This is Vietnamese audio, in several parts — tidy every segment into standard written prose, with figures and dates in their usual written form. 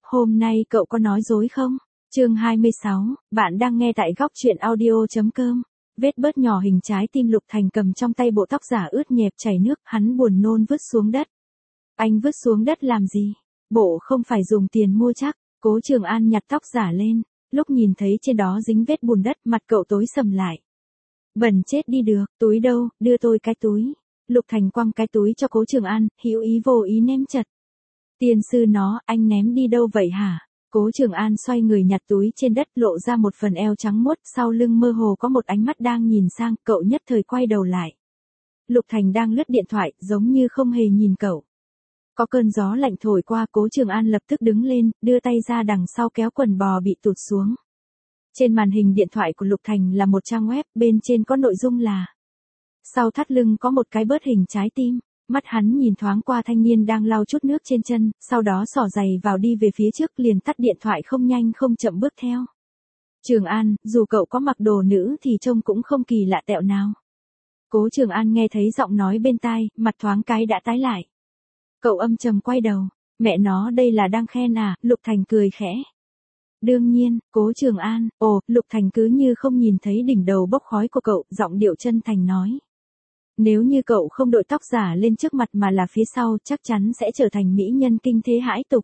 hôm nay cậu có nói dối không? Chương 26, bạn đang nghe tại góc truyện audio.com. Vết bớt nhỏ hình trái tim Lục Thành cầm trong tay bộ tóc giả ướt nhẹp chảy nước, hắn buồn nôn vứt xuống đất. Anh vứt xuống đất làm gì? Bộ không phải dùng tiền mua chắc. Cố Trường An nhặt tóc giả lên, lúc nhìn thấy trên đó dính vết bùn đất, mặt cậu tối sầm lại. Bẩn chết đi được, túi đâu, đưa tôi cái túi. Lục Thành quăng cái túi cho Cố Trường An, hữu ý vô ý ném chật. Tiên sư nó, anh ném đi đâu vậy hả? Cố Trường An xoay người nhặt túi trên đất, lộ ra một phần eo trắng muốt, sau lưng mơ hồ có một ánh mắt đang nhìn sang, cậu nhất thời quay đầu lại. Lục Thành đang lướt điện thoại, giống như không hề nhìn cậu. Có cơn gió lạnh thổi qua, Cố Trường An lập tức đứng lên, đưa tay ra đằng sau kéo quần bò bị tụt xuống. Trên màn hình điện thoại của Lục Thành là một trang web, bên trên có nội dung là: sau thắt lưng có một cái bớt hình trái tim. Mắt hắn nhìn thoáng qua thanh niên đang lau chút nước trên chân, sau đó xỏ giày vào đi về phía trước, liền tắt điện thoại không nhanh không chậm bước theo. Trường An, dù cậu có mặc đồ nữ thì trông cũng không kỳ lạ tẹo nào. Cố Trường An nghe thấy giọng nói bên tai, mặt thoáng cái đã tái lại. Cậu âm trầm quay đầu, mẹ nó đây là đang khen à? Lục Thành cười khẽ. Đương nhiên, Cố Trường An, Lục Thành cứ như không nhìn thấy đỉnh đầu bốc khói của cậu, giọng điệu chân thành nói. Nếu như cậu không đội tóc giả lên trước mặt mà là phía sau, chắc chắn sẽ trở thành mỹ nhân kinh thế hãi tục.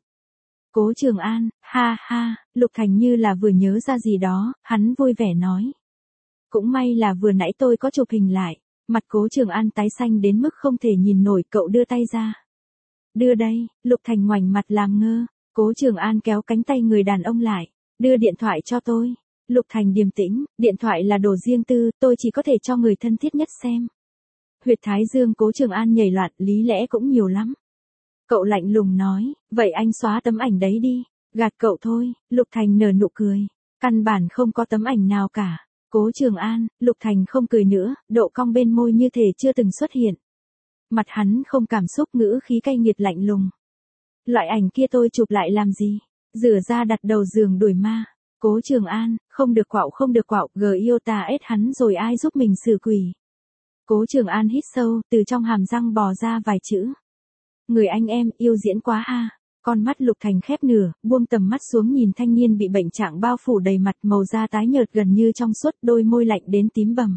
Cố Trường An, ha ha, Lục Thành như là vừa nhớ ra gì đó, hắn vui vẻ nói. Cũng may là vừa nãy tôi có chụp hình lại. Mặt Cố Trường An tái xanh đến mức không thể nhìn nổi, cậu đưa tay ra. Đưa đây, Lục Thành ngoảnh mặt làm ngơ. Cố Trường An kéo cánh tay người đàn ông lại. Đưa điện thoại cho tôi. Lục Thành điềm tĩnh, điện thoại là đồ riêng tư, tôi chỉ có thể cho người thân thiết nhất xem. Huyệt thái dương Cố Trường An nhảy loạn, lý lẽ cũng nhiều lắm. Cậu lạnh lùng nói, vậy anh xóa tấm ảnh đấy đi. Gạt cậu thôi. Lục Thành nở nụ cười. Căn bản không có tấm ảnh nào cả. Cố Trường An, Lục Thành không cười nữa, độ cong bên môi như thể chưa từng xuất hiện. Mặt hắn không cảm xúc, ngữ khí cay nghiệt lạnh lùng. Loại ảnh kia tôi chụp lại làm gì? Rửa ra đặt đầu giường đuổi ma. Cố Trường An, không được quạo, Giota ết hắn rồi ai giúp mình xử quỷ. Cố Trường An hít sâu, từ trong hàm răng bò ra vài chữ. Người anh em, yêu diễn quá ha. Con mắt Lục Thành khép nửa, buông tầm mắt xuống nhìn thanh niên bị bệnh trạng bao phủ đầy mặt, màu da tái nhợt gần như trong suốt, đôi môi lạnh đến tím bầm.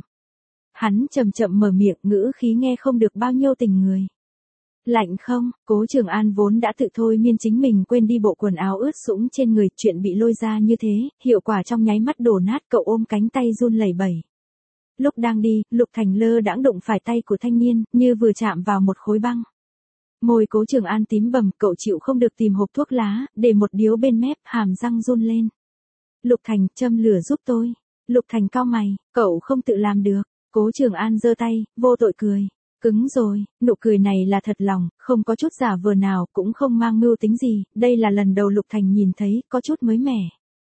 Hắn chậm chậm mở miệng, ngữ khí nghe không được bao nhiêu tình người. Lạnh không? Cố Trường An vốn đã tự thôi miên chính mình quên đi bộ quần áo ướt sũng trên người, chuyện bị lôi ra như thế, hiệu quả trong nháy mắt đổ nát, cậu ôm cánh tay run lẩy bẩy. Lúc đang đi, Lục Thành lơ đãng đụng phải tay của thanh niên, như vừa chạm vào một khối băng. Môi Cố Trường An tím bầm, cậu chịu không được tìm hộp thuốc lá, để một điếu bên mép, hàm răng run lên. Lục Thành, châm lửa giúp tôi. Lục Thành cau mày, cậu không tự làm được. Cố Trường An giơ tay, vô tội cười. Cứng rồi, nụ cười này là thật lòng, không có chút giả vờ nào, cũng không mang mưu tính gì, đây là lần đầu Lục Thành nhìn thấy, có chút mới mẻ.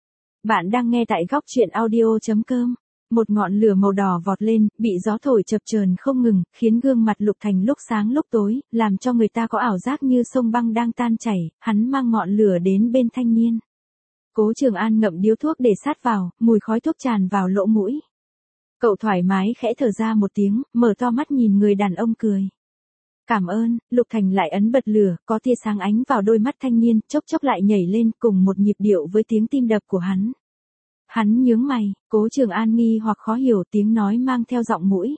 Bạn đang nghe tại góc truyện audio.com. Một ngọn lửa màu đỏ vọt lên, bị gió thổi chập chờn không ngừng, khiến gương mặt Lục Thành lúc sáng lúc tối, làm cho người ta có ảo giác như sông băng đang tan chảy, hắn mang ngọn lửa đến bên thanh niên. Cố Trường An ngậm điếu thuốc để sát vào, mùi khói thuốc tràn vào lỗ mũi. Cậu thoải mái khẽ thở ra một tiếng, mở to mắt nhìn người đàn ông cười. Cảm ơn. Lục Thành lại ấn bật lửa, có tia sáng ánh vào đôi mắt thanh niên, chốc chốc lại nhảy lên cùng một nhịp điệu với tiếng tim đập của hắn. Hắn nhướng mày, Cố Trường An nghi hoặc khó hiểu, tiếng nói mang theo giọng mũi.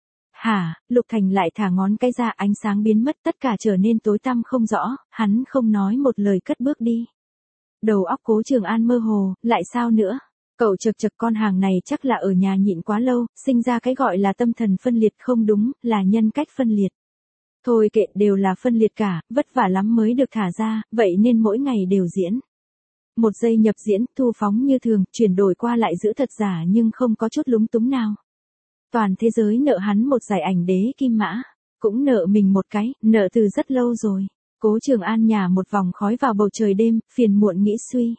Hả? Lục Thành lại thả ngón cái ra, ánh sáng biến mất, tất cả trở nên tối tăm không rõ, hắn không nói một lời cất bước đi. Đầu óc Cố Trường An mơ hồ, lại sao nữa? Cậu chật con hàng này chắc là ở nhà nhịn quá lâu, sinh ra cái gọi là tâm thần phân liệt, không đúng, là nhân cách phân liệt. Thôi kệ, đều là phân liệt cả, vất vả lắm mới được thả ra, vậy nên mỗi ngày đều diễn. Một giây nhập diễn, thu phóng như thường, chuyển đổi qua lại giữ thật giả nhưng không có chút lúng túng nào. Toàn thế giới nợ hắn một giải ảnh đế kim mã, cũng nợ mình một cái, nợ từ rất lâu rồi. Cố Trường An nhả một vòng khói vào bầu trời đêm, phiền muộn nghĩ suy.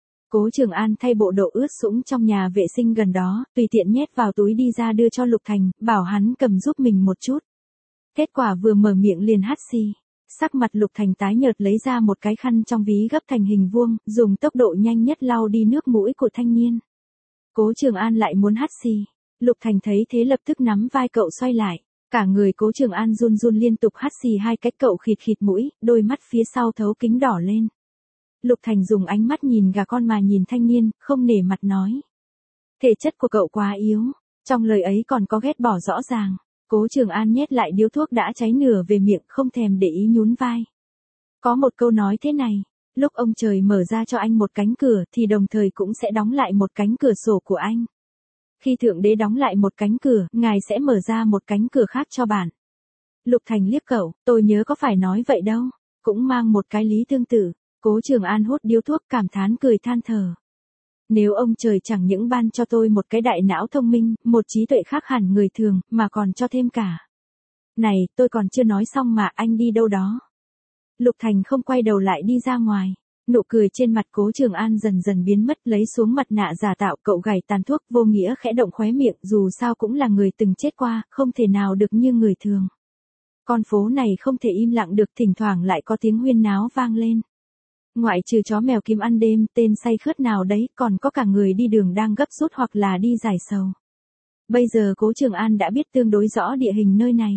Cố Trường An thay bộ đồ ướt sũng trong nhà vệ sinh gần đó, tùy tiện nhét vào túi đi ra đưa cho Lục Thành, bảo hắn cầm giúp mình một chút. Kết quả vừa mở miệng liền hắt xì. Sắc mặt Lục Thành tái nhợt, lấy ra một cái khăn trong ví gấp thành hình vuông, dùng tốc độ nhanh nhất lau đi nước mũi của thanh niên. Cố Trường An lại muốn hắt xì. Lục Thành thấy thế lập tức nắm vai cậu xoay lại. Cả người Cố Trường An run run liên tục hắt xì hai cách, cậu khịt khịt mũi, đôi mắt phía sau thấu kính đỏ lên. Lục Thành dùng ánh mắt nhìn gà con mà nhìn thanh niên, không nể mặt nói. Thể chất của cậu quá yếu, trong lời ấy còn có ghét bỏ rõ ràng. Cố Trường An nhét lại điếu thuốc đã cháy nửa về miệng, không thèm để ý nhún vai. Có một câu nói thế này, lúc ông trời mở ra cho anh một cánh cửa thì đồng thời cũng sẽ đóng lại một cánh cửa sổ của anh. Khi Thượng Đế đóng lại một cánh cửa, Ngài sẽ mở ra một cánh cửa khác cho bạn. Lục Thành liếc cậu, tôi nhớ có phải nói vậy đâu, cũng mang một cái lý tương tự. Cố Trường An hút điếu thuốc cảm thán cười than thở. Nếu ông trời chẳng những ban cho tôi một cái đại não thông minh, một trí tuệ khác hẳn người thường, mà còn cho thêm cả. Này, tôi còn chưa nói xong mà, anh đi đâu đó? Lục Thành không quay đầu lại đi ra ngoài. Nụ cười trên mặt Cố Trường An dần dần biến mất, lấy xuống mặt nạ giả tạo, cậu gảy tàn thuốc vô nghĩa khẽ động khóe miệng, dù sao cũng là người từng chết qua, không thể nào được như người thường. Con phố này không thể im lặng được, thỉnh thoảng lại có tiếng huyên náo vang lên. Ngoại trừ chó mèo kiếm ăn đêm, tên say khướt nào đấy, còn có cả người đi đường đang gấp rút hoặc là đi giải sầu. Bây giờ Cố Trường An đã biết tương đối rõ địa hình nơi này.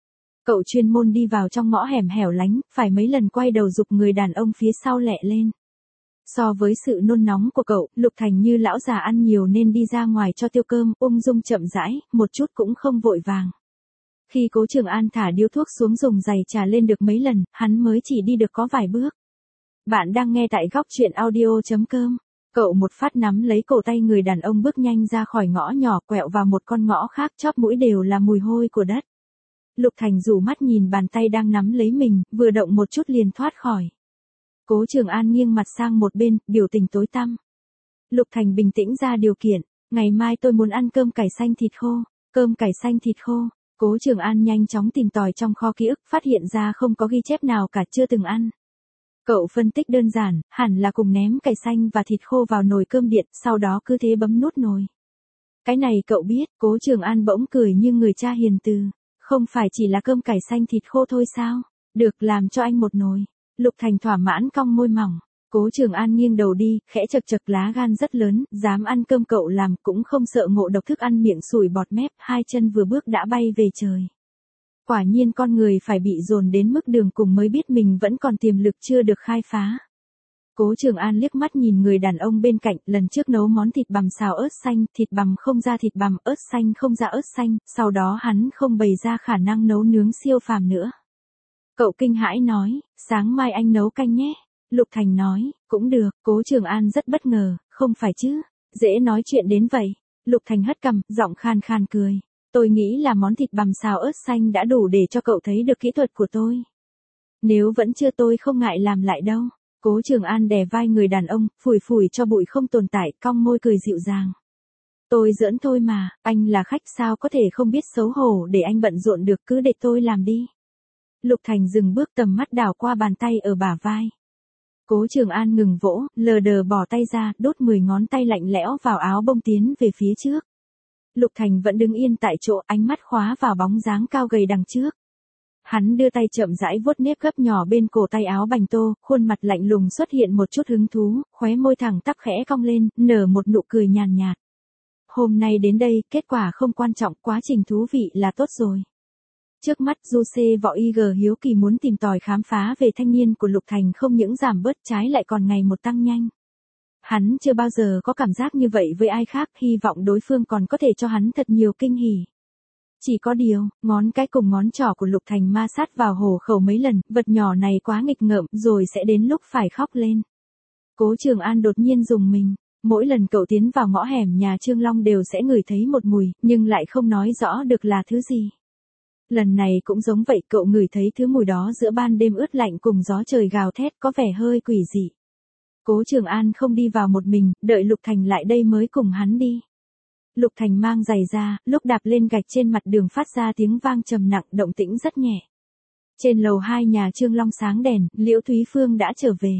Cậu chuyên môn đi vào trong ngõ hẻm hẻo lánh, phải mấy lần quay đầu giục người đàn ông phía sau lẹ lên. So với sự nôn nóng của cậu, Lục Thành như lão già ăn nhiều nên đi ra ngoài cho tiêu cơm, ung dung chậm rãi, một chút cũng không vội vàng. Khi Cố Trường An thả điếu thuốc xuống dùng giày trà lên được mấy lần, hắn mới chỉ đi được có vài bước. Bạn đang nghe tại góc truyện audio.com. Cậu một phát nắm lấy cổ tay người đàn ông bước nhanh ra khỏi ngõ nhỏ, quẹo vào một con ngõ khác, chóp mũi đều là mùi hôi của đất. Lục Thành rủ mắt nhìn bàn tay đang nắm lấy mình, vừa động một chút liền thoát khỏi. Cố Trường An nghiêng mặt sang một bên, biểu tình tối tăm. Lục Thành bình tĩnh ra điều kiện, ngày mai tôi muốn ăn cơm cải xanh thịt khô. Cơm cải xanh thịt khô. Cố Trường An nhanh chóng tìm tòi trong kho ký ức, phát hiện ra không có ghi chép nào cả, chưa từng ăn. Cậu phân tích đơn giản, hẳn là cùng ném cải xanh và thịt khô vào nồi cơm điện, sau đó cứ thế bấm nút nồi. Cái này cậu biết. Cố Trường An bỗng cười như người cha hiền từ. Không phải chỉ là cơm cải xanh thịt khô thôi sao? Được, làm cho anh một nồi. Lục Thành thỏa mãn cong môi mỏng. Cố Trường An nghiêng đầu đi, khẽ chật chật, lá gan rất lớn, dám ăn cơm cậu làm, cũng không sợ ngộ độc thức ăn, miệng sùi bọt mép, hai chân vừa bước đã bay về trời. Quả nhiên con người phải bị dồn đến mức đường cùng mới biết mình vẫn còn tiềm lực chưa được khai phá. Cố Trường An liếc mắt nhìn người đàn ông bên cạnh, lần trước nấu món thịt bằm xào ớt xanh, thịt bằm không ra thịt bằm, ớt xanh không ra ớt xanh, sau đó hắn không bày ra khả năng nấu nướng siêu phàm nữa. Cậu kinh hãi nói, sáng mai anh nấu canh nhé. Lục Thành nói, cũng được. Cố Trường An rất bất ngờ, không phải chứ, dễ nói chuyện đến vậy. Lục Thành hất cằm, giọng khan khan cười. Tôi nghĩ là món thịt bằm xào ớt xanh đã đủ để cho cậu thấy được kỹ thuật của tôi. Nếu vẫn chưa, tôi không ngại làm lại đâu. Cố Trường An đè vai người đàn ông, phủi phủi cho bụi không tồn tại, cong môi cười dịu dàng. Tôi giỡn thôi mà, anh là khách sao có thể không biết xấu hổ, để anh bận rộn được, cứ để tôi làm đi. Lục Thành dừng bước, tầm mắt đảo qua bàn tay ở bả vai. Cố Trường An ngừng vỗ, lờ đờ bỏ tay ra, đốt 10 ngón tay lạnh lẽo vào áo bông tiến về phía trước. Lục Thành vẫn đứng yên tại chỗ, ánh mắt khóa vào bóng dáng cao gầy đằng trước. Hắn đưa tay chậm rãi vuốt nếp gấp nhỏ bên cổ tay áo bành tô, khuôn mặt lạnh lùng xuất hiện một chút hứng thú, khóe môi thẳng tắp khẽ cong lên, nở một nụ cười nhàn nhạt. Hôm nay đến đây, kết quả không quan trọng, quá trình thú vị là tốt rồi. Trước mắt Giuse Võ IG hiếu kỳ muốn tìm tòi khám phá về thanh niên của Lục Thành không những giảm bớt, trái lại còn ngày một tăng nhanh. Hắn chưa bao giờ có cảm giác như vậy với ai khác, hy vọng đối phương còn có thể cho hắn thật nhiều kinh hỉ. Chỉ có điều, ngón cái cùng ngón trỏ của Lục Thành ma sát vào hổ khẩu mấy lần, vật nhỏ này quá nghịch ngợm, rồi sẽ đến lúc phải khóc lên. Cố Trường An đột nhiên rùng mình. Mỗi lần cậu tiến vào ngõ hẻm nhà Trương Long đều sẽ ngửi thấy một mùi, nhưng lại không nói rõ được là thứ gì. Lần này cũng giống vậy, cậu ngửi thấy thứ mùi đó giữa ban đêm ướt lạnh cùng gió trời gào thét, có vẻ hơi quỷ dị. Cố Trường An không đi vào một mình, đợi Lục Thành lại đây mới cùng hắn đi. Lục Thành mang giày ra, lúc đạp lên gạch trên mặt đường phát ra tiếng vang trầm nặng, động tĩnh rất nhẹ. Trên lầu 2 nhà Trương Long sáng đèn, Liễu Thúy Phương đã trở về.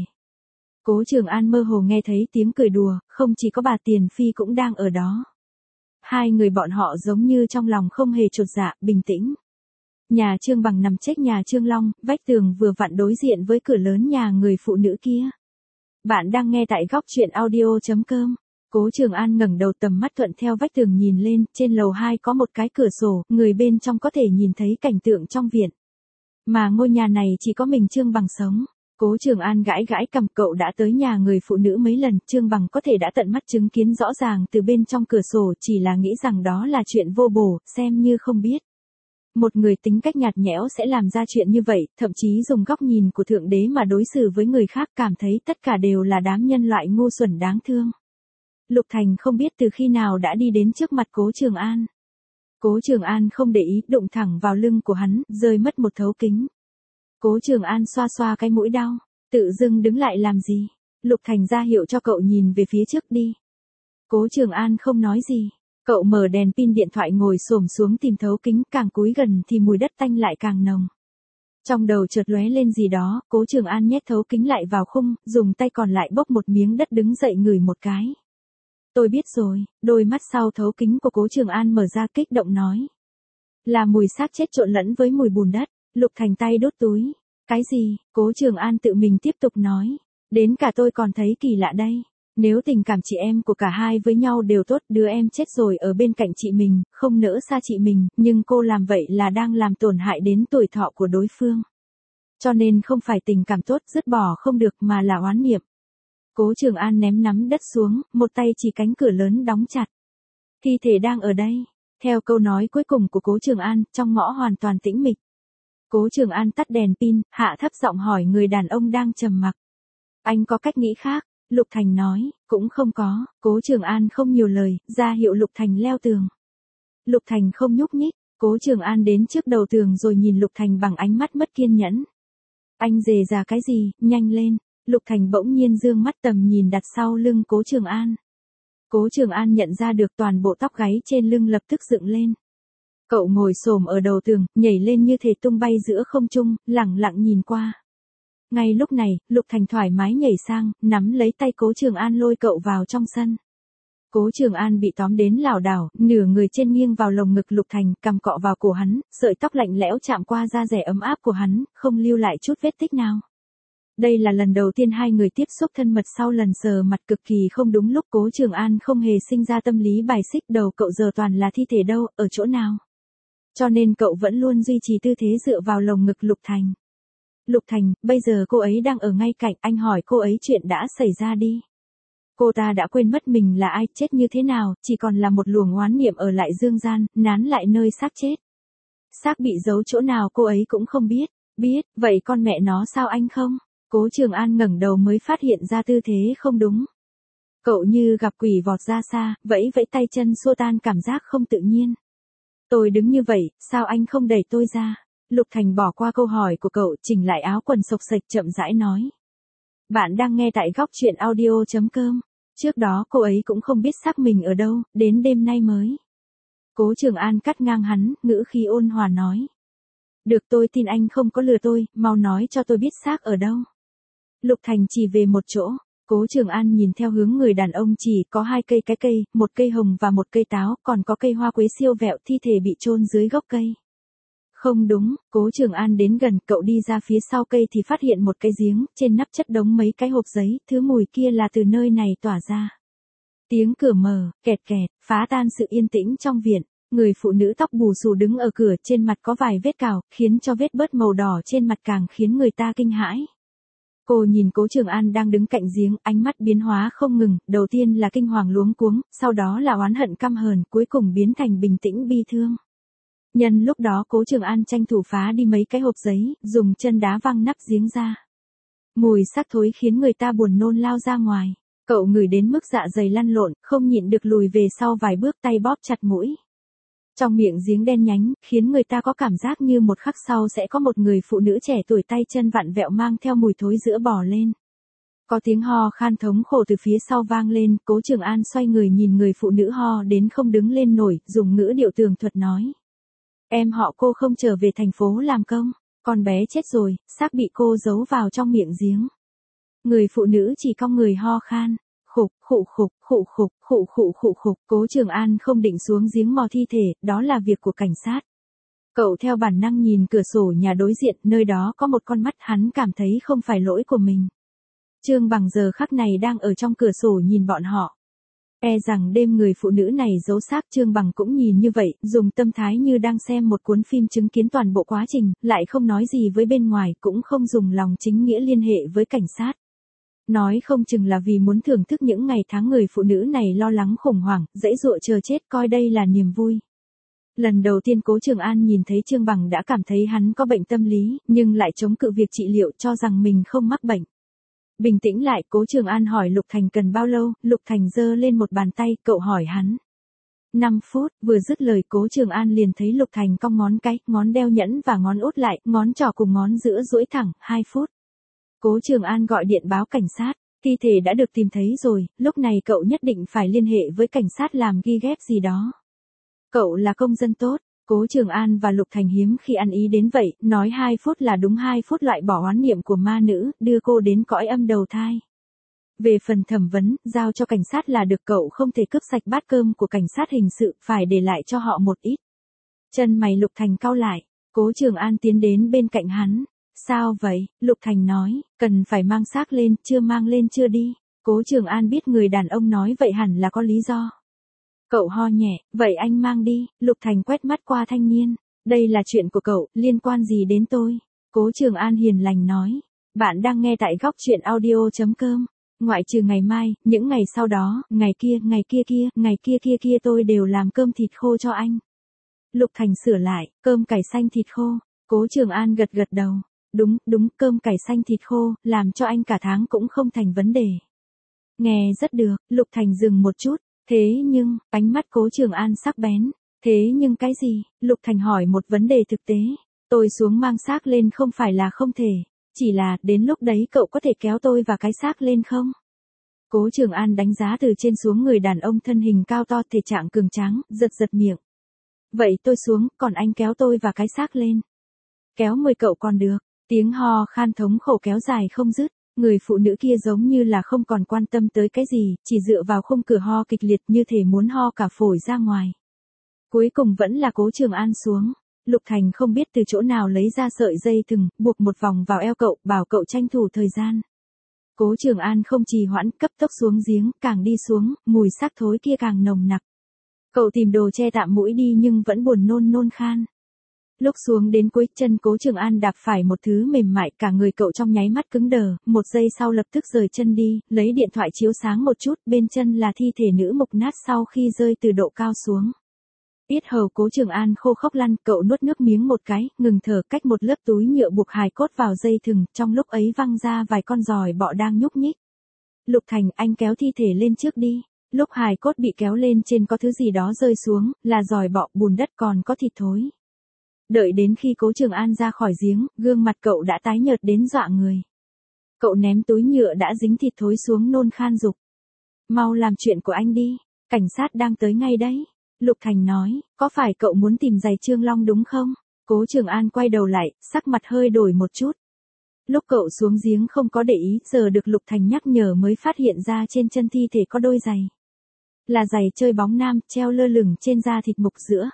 Cố Trường An mơ hồ nghe thấy tiếng cười đùa, không chỉ có bà Tiền Phi cũng đang ở đó. Hai người bọn họ giống như trong lòng không hề chột dạ, bình tĩnh. Nhà Trương Bằng nằm chếch nhà Trương Long, vách tường vừa vặn đối diện với cửa lớn nhà người phụ nữ kia. Bạn đang nghe tại góc truyện audio.com. Cố Trường An ngẩng đầu, tầm mắt thuận theo vách tường nhìn lên, trên lầu 2 có một cái cửa sổ, người bên trong có thể nhìn thấy cảnh tượng trong viện. Mà ngôi nhà này chỉ có mình Trương Bằng sống. Cố Trường An gãi gãi cằm, cậu đã tới nhà người phụ nữ mấy lần, Trương Bằng có thể đã tận mắt chứng kiến rõ ràng từ bên trong cửa sổ, chỉ là nghĩ rằng đó là chuyện vô bổ, xem như không biết. Một người tính cách nhạt nhẽo sẽ làm ra chuyện như vậy, thậm chí dùng góc nhìn của Thượng Đế mà đối xử với người khác, cảm thấy tất cả đều là đám nhân loại ngu xuẩn đáng thương. Lục Thành không biết từ khi nào đã đi đến trước mặt Cố Trường An. Cố Trường An không để ý, đụng thẳng vào lưng của hắn, rơi mất một thấu kính. Cố Trường An xoa xoa cái mũi đau, tự dưng đứng lại làm gì? Lục Thành ra hiệu cho cậu nhìn về phía trước đi. Cố Trường An không nói gì. Cậu mở đèn pin điện thoại ngồi xổm xuống tìm thấu kính, càng cúi gần thì mùi đất tanh lại càng nồng. Trong đầu chợt lóe lên gì đó, Cố Trường An nhét thấu kính lại vào khung, dùng tay còn lại bốc một miếng đất đứng dậy ngửi một cái. Tôi biết rồi, đôi mắt sau thấu kính của Cố Trường An mở ra, kích động nói. Là mùi xác chết trộn lẫn với mùi bùn đất. Lục Thành tay đốt túi. Cái gì? Cố Trường An tự mình tiếp tục nói. Đến cả tôi còn thấy kỳ lạ đây. Nếu tình cảm chị em của cả hai với nhau đều tốt, đứa em chết rồi ở bên cạnh chị mình, không nỡ xa chị mình, nhưng cô làm vậy là đang làm tổn hại đến tuổi thọ của đối phương. Cho nên không phải tình cảm tốt dứt bỏ không được mà là oán niệm. Cố Trường An ném nắm đất xuống, một tay chỉ cánh cửa lớn đóng chặt. Thi thể đang ở đây. Theo câu nói cuối cùng của Cố Trường An, trong ngõ hoàn toàn tĩnh mịch. Cố Trường An tắt đèn pin, hạ thấp giọng hỏi người đàn ông đang trầm mặc. Anh có cách nghĩ khác? Lục Thành nói, cũng không có. Cố Trường An không nhiều lời, ra hiệu Lục Thành leo tường. Lục Thành không nhúc nhích. Cố Trường An đến trước đầu tường rồi nhìn Lục Thành bằng ánh mắt mất kiên nhẫn. Anh rề rà cái gì, nhanh lên. Lục Thành bỗng nhiên dương mắt tầm nhìn đặt sau lưng Cố Trường An. Cố Trường An nhận ra được toàn bộ tóc gáy trên lưng lập tức dựng lên. Cậu ngồi xổm ở đầu tường, nhảy lên như thể tung bay giữa không trung, lẳng lặng nhìn qua. Ngay lúc này, Lục Thành thoải mái nhảy sang, nắm lấy tay Cố Trường An lôi cậu vào trong sân. Cố Trường An bị tóm đến lảo đảo, nửa người trên nghiêng vào lồng ngực Lục Thành, cằm cọ vào cổ hắn, sợi tóc lạnh lẽo chạm qua da dẻ ấm áp của hắn, không lưu lại chút vết tích nào. Đây là lần đầu tiên hai người tiếp xúc thân mật sau lần sờ mặt cực kỳ không đúng lúc. Cố Trường An không hề sinh ra tâm lý bài xích, đầu cậu giờ toàn là thi thể đâu, ở chỗ nào. Cho nên cậu vẫn luôn duy trì tư thế dựa vào lồng ngực Lục Thành. Lục Thành, bây giờ cô ấy đang ở ngay cạnh, anh hỏi cô ấy chuyện đã xảy ra đi. Cô ta đã quên mất mình là ai, chết như thế nào, chỉ còn là một luồng oán niệm ở lại dương gian, nán lại nơi xác chết. Xác bị giấu chỗ nào cô ấy cũng không biết. Biết, vậy con mẹ nó sao anh không? Cố Trường An ngẩng đầu mới phát hiện ra tư thế không đúng. Cậu như gặp quỷ vọt ra xa, vẫy vẫy tay chân xua tan cảm giác không tự nhiên. Tôi đứng như vậy, sao anh không đẩy tôi ra? Lục Thành bỏ qua câu hỏi của cậu, chỉnh lại áo quần xộc xệch chậm rãi nói. Bạn đang nghe tại góc truyện audio.com. Trước đó cô ấy cũng không biết xác mình ở đâu, đến đêm nay mới. Cố Trường An cắt ngang hắn, ngữ khí ôn hòa nói. Được, tôi tin anh không có lừa tôi, mau nói cho tôi biết xác ở đâu. Lục Thành chỉ về một chỗ. Cố Trường An nhìn theo hướng người đàn ông chỉ, có hai cây cái cây, một cây hồng và một cây táo, còn có cây hoa quế siêu vẹo, thi thể bị chôn dưới gốc cây. Không đúng, Cố Trường An đến gần, cậu đi ra phía sau cây thì phát hiện một cái giếng, trên nắp chất đống mấy cái hộp giấy, thứ mùi kia là từ nơi này tỏa ra. Tiếng cửa mở, kẹt kẹt, phá tan sự yên tĩnh trong viện. Người phụ nữ tóc bù xù đứng ở cửa, trên mặt có vài vết cào, khiến cho vết bớt màu đỏ trên mặt càng khiến người ta kinh hãi. Cô nhìn Cố Trường An đang đứng cạnh giếng, ánh mắt biến hóa không ngừng, đầu tiên là kinh hoàng luống cuống, sau đó là oán hận căm hờn, cuối cùng biến thành bình tĩnh bi thương. Nhân lúc đó Cố Trường An tranh thủ phá đi mấy cái hộp giấy, dùng chân đá văng nắp giếng ra. Mùi xác thối khiến người ta buồn nôn lao ra ngoài. Cậu ngửi đến mức dạ dày lăn lộn, không nhịn được lùi về sau vài bước, tay bóp chặt mũi. Trong miệng giếng đen nhánh, khiến người ta có cảm giác như một khắc sau sẽ có một người phụ nữ trẻ tuổi tay chân vặn vẹo mang theo mùi thối giữa bò lên. Có tiếng ho khan thống khổ từ phía sau vang lên, Cố Trường An xoay người nhìn người phụ nữ ho đến không đứng lên nổi, dùng ngữ điệu tường thuật nói. Em họ Cô không trở về thành phố làm công, con bé chết rồi, xác bị cô giấu vào trong miệng giếng. Người phụ nữ chỉ cong người ho khan. Khục, khụ khục, khụ khục, khụ khụ khụ khục. Cố Trường An không định xuống giếng mò thi thể, đó là việc của cảnh sát. Cậu theo bản năng nhìn cửa sổ nhà đối diện, nơi đó có một con mắt, hắn cảm thấy không phải lỗi của mình. Trương Bằng giờ khắc này đang ở trong cửa sổ nhìn bọn họ. E rằng đêm người phụ nữ này giấu xác. Trương Bằng cũng nhìn như vậy, dùng tâm thái như đang xem một cuốn phim chứng kiến toàn bộ quá trình, lại không nói gì với bên ngoài, cũng không dùng lòng chính nghĩa liên hệ với cảnh sát. Nói không chừng là vì muốn thưởng thức những ngày tháng người phụ nữ này lo lắng khủng hoảng, dãy dụa chờ chết, coi đây là niềm vui. Lần đầu tiên Cố Trường An nhìn thấy Trương Bằng đã cảm thấy hắn có bệnh tâm lý, nhưng lại chống cự việc trị liệu, cho rằng mình không mắc bệnh. Bình tĩnh lại, Cố Trường An hỏi Lục Thành cần bao lâu. Lục Thành giơ lên một bàn tay, cậu hỏi hắn. 5 phút, vừa dứt lời Cố Trường An liền thấy Lục Thành cong ngón cái, ngón đeo nhẫn và ngón út lại, ngón trỏ cùng ngón giữa duỗi thẳng. 2 phút. Cố Trường An gọi điện báo cảnh sát, thi thể đã được tìm thấy rồi, lúc này cậu nhất định phải liên hệ với cảnh sát làm ghi ghép gì đó. Cậu là công dân tốt. Cố Trường An và Lục Thành hiếm khi ăn ý đến vậy, nói 2 phút là đúng. 2 phút loại bỏ oán niệm của ma nữ, đưa cô đến cõi âm đầu thai. Về phần thẩm vấn, giao cho cảnh sát là được. Cậu không thể cướp sạch bát cơm của cảnh sát hình sự, phải để lại cho họ một ít. Chân mày Lục Thành cau lại, Cố Trường An tiến đến bên cạnh hắn. Sao vậy? Lục Thành nói, cần phải mang xác lên, chưa mang lên chưa đi. Cố Trường An biết người đàn ông nói vậy hẳn là có lý do. Cậu ho nhẹ, vậy anh mang đi. Lục Thành quét mắt qua thanh niên. Đây là chuyện của cậu, liên quan gì đến tôi? Cố Trường An hiền lành nói. Bạn đang nghe tại góc chuyện audio.com. Ngoại trừ ngày mai, những ngày sau đó, ngày kia tôi đều làm cơm thịt khô cho anh. Lục Thành sửa lại, cơm cải xanh thịt khô. Cố Trường An gật gật đầu. Đúng, cơm cải xanh thịt khô, làm cho anh cả tháng cũng không thành vấn đề. Nghe rất được. Lục Thành dừng một chút. Thế nhưng, ánh mắt Cố Trường An sắc bén. Thế nhưng cái gì? Lục Thành hỏi một vấn đề thực tế. Tôi xuống mang xác lên không phải là không thể. Chỉ là, đến lúc đấy cậu có thể kéo tôi và cái xác lên không? Cố Trường An đánh giá từ trên xuống người đàn ông thân hình cao to, thể trạng cường tráng, giật miệng. Vậy tôi xuống, còn anh kéo tôi và cái xác lên. Kéo 10 cậu còn được. Tiếng ho khan thống khổ kéo dài không dứt. Người phụ nữ kia giống như là không còn quan tâm tới cái gì, chỉ dựa vào khung cửa ho kịch liệt như thể muốn ho cả phổi ra ngoài. Cuối cùng vẫn là Cố Trường An xuống. Lục Thành không biết từ chỗ nào lấy ra sợi dây thừng, buộc một vòng vào eo cậu, bảo cậu tranh thủ thời gian. Cố Trường An không trì hoãn, cấp tốc xuống giếng, càng đi xuống, mùi xác thối kia càng nồng nặc. Cậu tìm đồ che tạm mũi đi nhưng vẫn buồn nôn khan. Lúc xuống đến cuối chân Cố Trường An đạp phải một thứ mềm mại, cả người cậu trong nháy mắt cứng đờ, một giây sau lập tức rời chân đi, lấy điện thoại chiếu sáng một chút, bên chân là thi thể nữ mục nát sau khi rơi từ độ cao xuống. Yết hầu Cố Trường An khô khốc lăn, cậu nuốt nước miếng một cái, ngừng thở, cách một lớp túi nhựa buộc hài cốt vào dây thừng, trong lúc ấy văng ra vài con giòi bọ đang nhúc nhích. Lục Thành, anh kéo thi thể lên trước đi. Lúc hài cốt bị kéo lên trên có thứ gì đó rơi xuống, là giòi bọ, bùn đất còn có thịt thối. Đợi đến khi Cố Trường An ra khỏi giếng, gương mặt cậu đã tái nhợt đến dọa người. Cậu ném túi nhựa đã dính thịt thối xuống nôn khan giục. Mau làm chuyện của anh đi, cảnh sát đang tới ngay đấy. Lục Thành nói, có phải cậu muốn tìm giày Trương Long đúng không? Cố Trường An quay đầu lại, sắc mặt hơi đổi một chút. Lúc cậu xuống giếng không có để ý, giờ được Lục Thành nhắc nhở mới phát hiện ra trên chân thi thể có đôi giày. Là giày chơi bóng nam, treo lơ lửng trên da thịt mục giữa.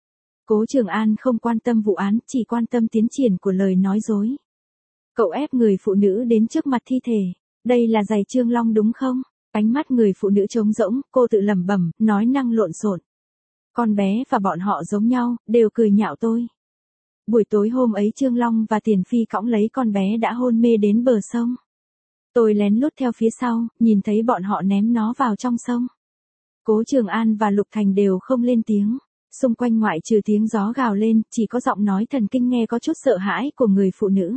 Cố Trường An không quan tâm vụ án, chỉ quan tâm tiến triển của lời nói dối. Cậu ép người phụ nữ đến trước mặt thi thể. Đây là giày Trương Long đúng không? Ánh mắt người phụ nữ trống rỗng, cô tự lẩm bẩm, nói năng lộn xộn. Con bé và bọn họ giống nhau, đều cười nhạo tôi. Buổi tối hôm ấy Trương Long và Tiền Phi cõng lấy con bé đã hôn mê đến bờ sông. Tôi lén lút theo phía sau, nhìn thấy bọn họ ném nó vào trong sông. Cố Trường An và Lục Thành đều không lên tiếng. Xung quanh ngoại trừ tiếng gió gào lên, chỉ có giọng nói thần kinh nghe có chút sợ hãi của người phụ nữ.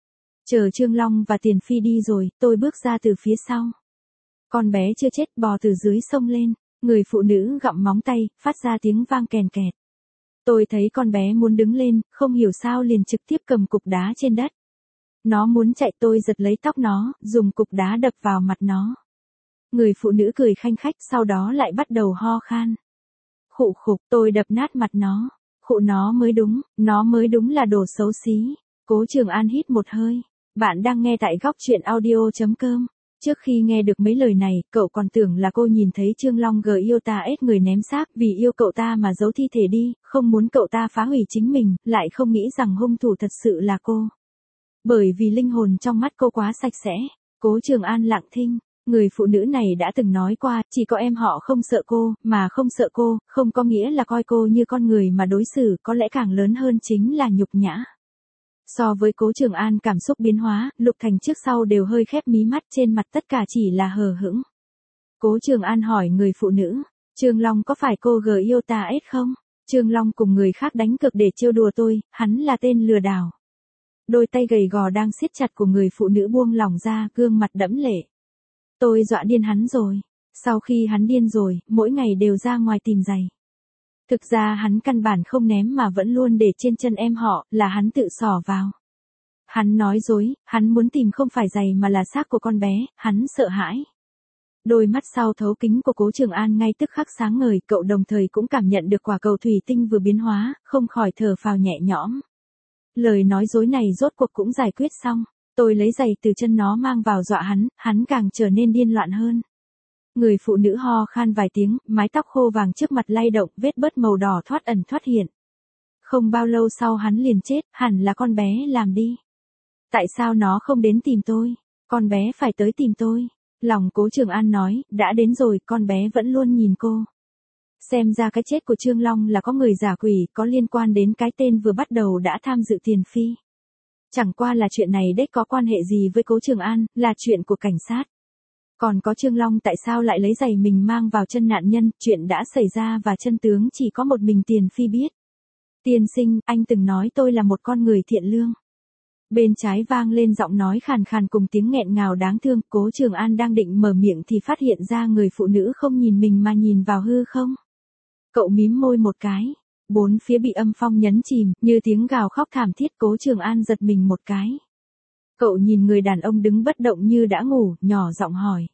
Chờ Trương Long và Tiền Phi đi rồi, tôi bước ra từ phía sau. Con bé chưa chết bò từ dưới sông lên, người phụ nữ gặm móng tay, phát ra tiếng vang kèn kẹt. Tôi thấy con bé muốn đứng lên, không hiểu sao liền trực tiếp cầm cục đá trên đất. Nó muốn chạy, tôi giật lấy tóc nó, dùng cục đá đập vào mặt nó. Người phụ nữ cười khanh khách, sau đó lại bắt đầu ho khan. Khụ khục, tôi đập nát mặt nó. Khụ, nó mới đúng là đồ xấu xí. Cố Trường An hít một hơi. Bạn đang nghe tại góc chuyện audio.com. Trước khi nghe được mấy lời này, cậu còn tưởng là cô nhìn thấy Trương Long yêu ta ép người ném xác vì yêu cậu ta mà giấu thi thể đi, không muốn cậu ta phá hủy chính mình, lại không nghĩ rằng hung thủ thật sự là cô. Bởi vì linh hồn trong mắt cô quá sạch sẽ. Cố Trường An lặng thinh. Người phụ nữ này đã từng nói qua, chỉ có em họ không sợ cô, mà không sợ cô, không có nghĩa là coi cô như con người mà đối xử, có lẽ càng lớn hơn chính là nhục nhã. So với Cố Trường An cảm xúc biến hóa, Lục Thành trước sau đều hơi khép mí mắt, trên mặt tất cả chỉ là hờ hững. Cố Trường An hỏi người phụ nữ, Trương Long có phải cô gờ yêu ta ết không? Trương Long cùng người khác đánh cược để trêu đùa tôi, hắn là tên lừa đảo. Đôi tay gầy gò đang siết chặt của người phụ nữ buông lỏng ra, gương mặt đẫm lệ. Tôi dọa điên hắn rồi. Sau khi hắn điên rồi, mỗi ngày đều ra ngoài tìm giày. Thực ra hắn căn bản không ném mà vẫn luôn để trên chân em họ, là hắn tự xỏ vào. Hắn nói dối, hắn muốn tìm không phải giày mà là xác của con bé, hắn sợ hãi. Đôi mắt sau thấu kính của Cố Trường An ngay tức khắc sáng ngời, cậu đồng thời cũng cảm nhận được quả cầu thủy tinh vừa biến hóa, không khỏi thở phào nhẹ nhõm. Lời nói dối này rốt cuộc cũng giải quyết xong. Tôi lấy giày từ chân nó mang vào dọa hắn, hắn càng trở nên điên loạn hơn. Người phụ nữ ho khan vài tiếng, mái tóc khô vàng trước mặt lay động, vết bớt màu đỏ thoát ẩn thoát hiện. Không bao lâu sau hắn liền chết, hẳn là con bé làm đi. Tại sao nó không đến tìm tôi? Con bé phải tới tìm tôi. Lòng Cố Trường An nói, đã đến rồi, con bé vẫn luôn nhìn cô. Xem ra cái chết của Trương Long là có người giả quỷ, có liên quan đến cái tên vừa bắt đầu đã tham dự tiền phi. Chẳng qua là chuyện này đếch có quan hệ gì với Cố Trường An, là chuyện của cảnh sát. Còn có Trương Long tại sao lại lấy giày mình mang vào chân nạn nhân, chuyện đã xảy ra và chân tướng chỉ có một mình Tiền Phi biết. Tiên sinh, anh từng nói tôi là một con người thiện lương. Bên trái vang lên giọng nói khàn khàn cùng tiếng nghẹn ngào đáng thương, Cố Trường An đang định mở miệng thì phát hiện ra người phụ nữ không nhìn mình mà nhìn vào hư không. Cậu mím môi một cái. Bốn phía bị âm phong nhấn chìm, như tiếng gào khóc thảm thiết. Cố Trường An giật mình một cái. Cậu nhìn người đàn ông đứng bất động như đã ngủ, nhỏ giọng hỏi.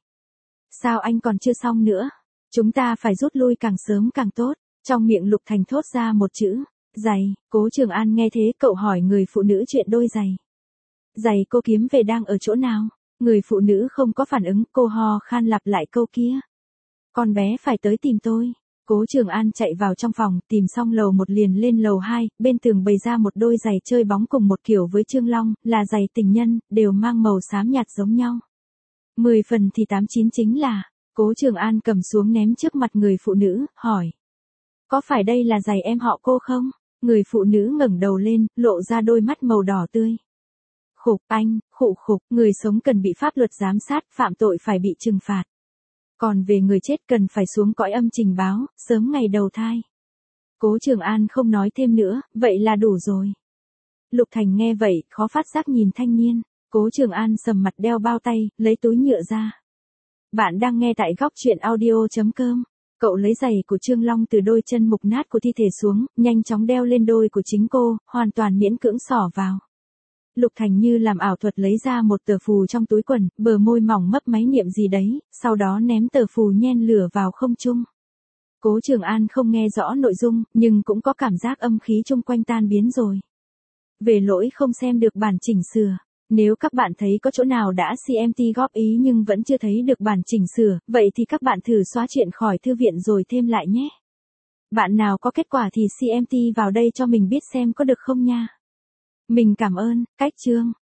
Sao anh còn chưa xong nữa? Chúng ta phải rút lui càng sớm càng tốt. Trong miệng Lục Thành thốt ra một chữ, giày. Cố Trường An nghe thế cậu hỏi người phụ nữ chuyện đôi giày. Giày cô kiếm về đang ở chỗ nào? Người phụ nữ không có phản ứng, cô ho khan lặp lại câu kia. Con bé phải tới tìm tôi. Cố Trường An chạy vào trong phòng, tìm xong lầu 1 liền lên lầu 2, bên tường bày ra một đôi giày chơi bóng cùng một kiểu với Trương Long, là giày tình nhân, đều mang màu xám nhạt giống nhau. 10 phần thì 8-9 chính là, Cố Trường An cầm xuống ném trước mặt người phụ nữ, hỏi. Có phải đây là giày em họ cô không? Người phụ nữ ngẩng đầu lên, lộ ra đôi mắt màu đỏ tươi. Khục anh, khục, người sống cần bị pháp luật giám sát, phạm tội phải bị trừng phạt. Còn về người chết cần phải xuống cõi âm trình báo, sớm ngày đầu thai. Cố Trường An không nói thêm nữa, vậy là đủ rồi. Lục Thành nghe vậy, khó phát giác nhìn thanh niên. Cố Trường An sầm mặt đeo bao tay, lấy túi nhựa ra. Bạn đang nghe tại góc truyện audio.com. Cậu lấy giày của Trương Long từ đôi chân mục nát của thi thể xuống, nhanh chóng đeo lên đôi của chính cô, hoàn toàn miễn cưỡng xỏ vào. Lục Thành như làm ảo thuật lấy ra một tờ phù trong túi quần, bờ môi mỏng mấp máy niệm gì đấy, sau đó ném tờ phù nhen lửa vào không trung. Cố Trường An không nghe rõ nội dung, nhưng cũng có cảm giác âm khí chung quanh tan biến rồi. Về lỗi không xem được bản chỉnh sửa. Nếu các bạn thấy có chỗ nào đã CMT góp ý nhưng vẫn chưa thấy được bản chỉnh sửa, vậy thì các bạn thử xóa chuyện khỏi thư viện rồi thêm lại nhé. Bạn nào có kết quả thì CMT vào đây cho mình biết xem có được không nha. Mình cảm ơn, cách chương.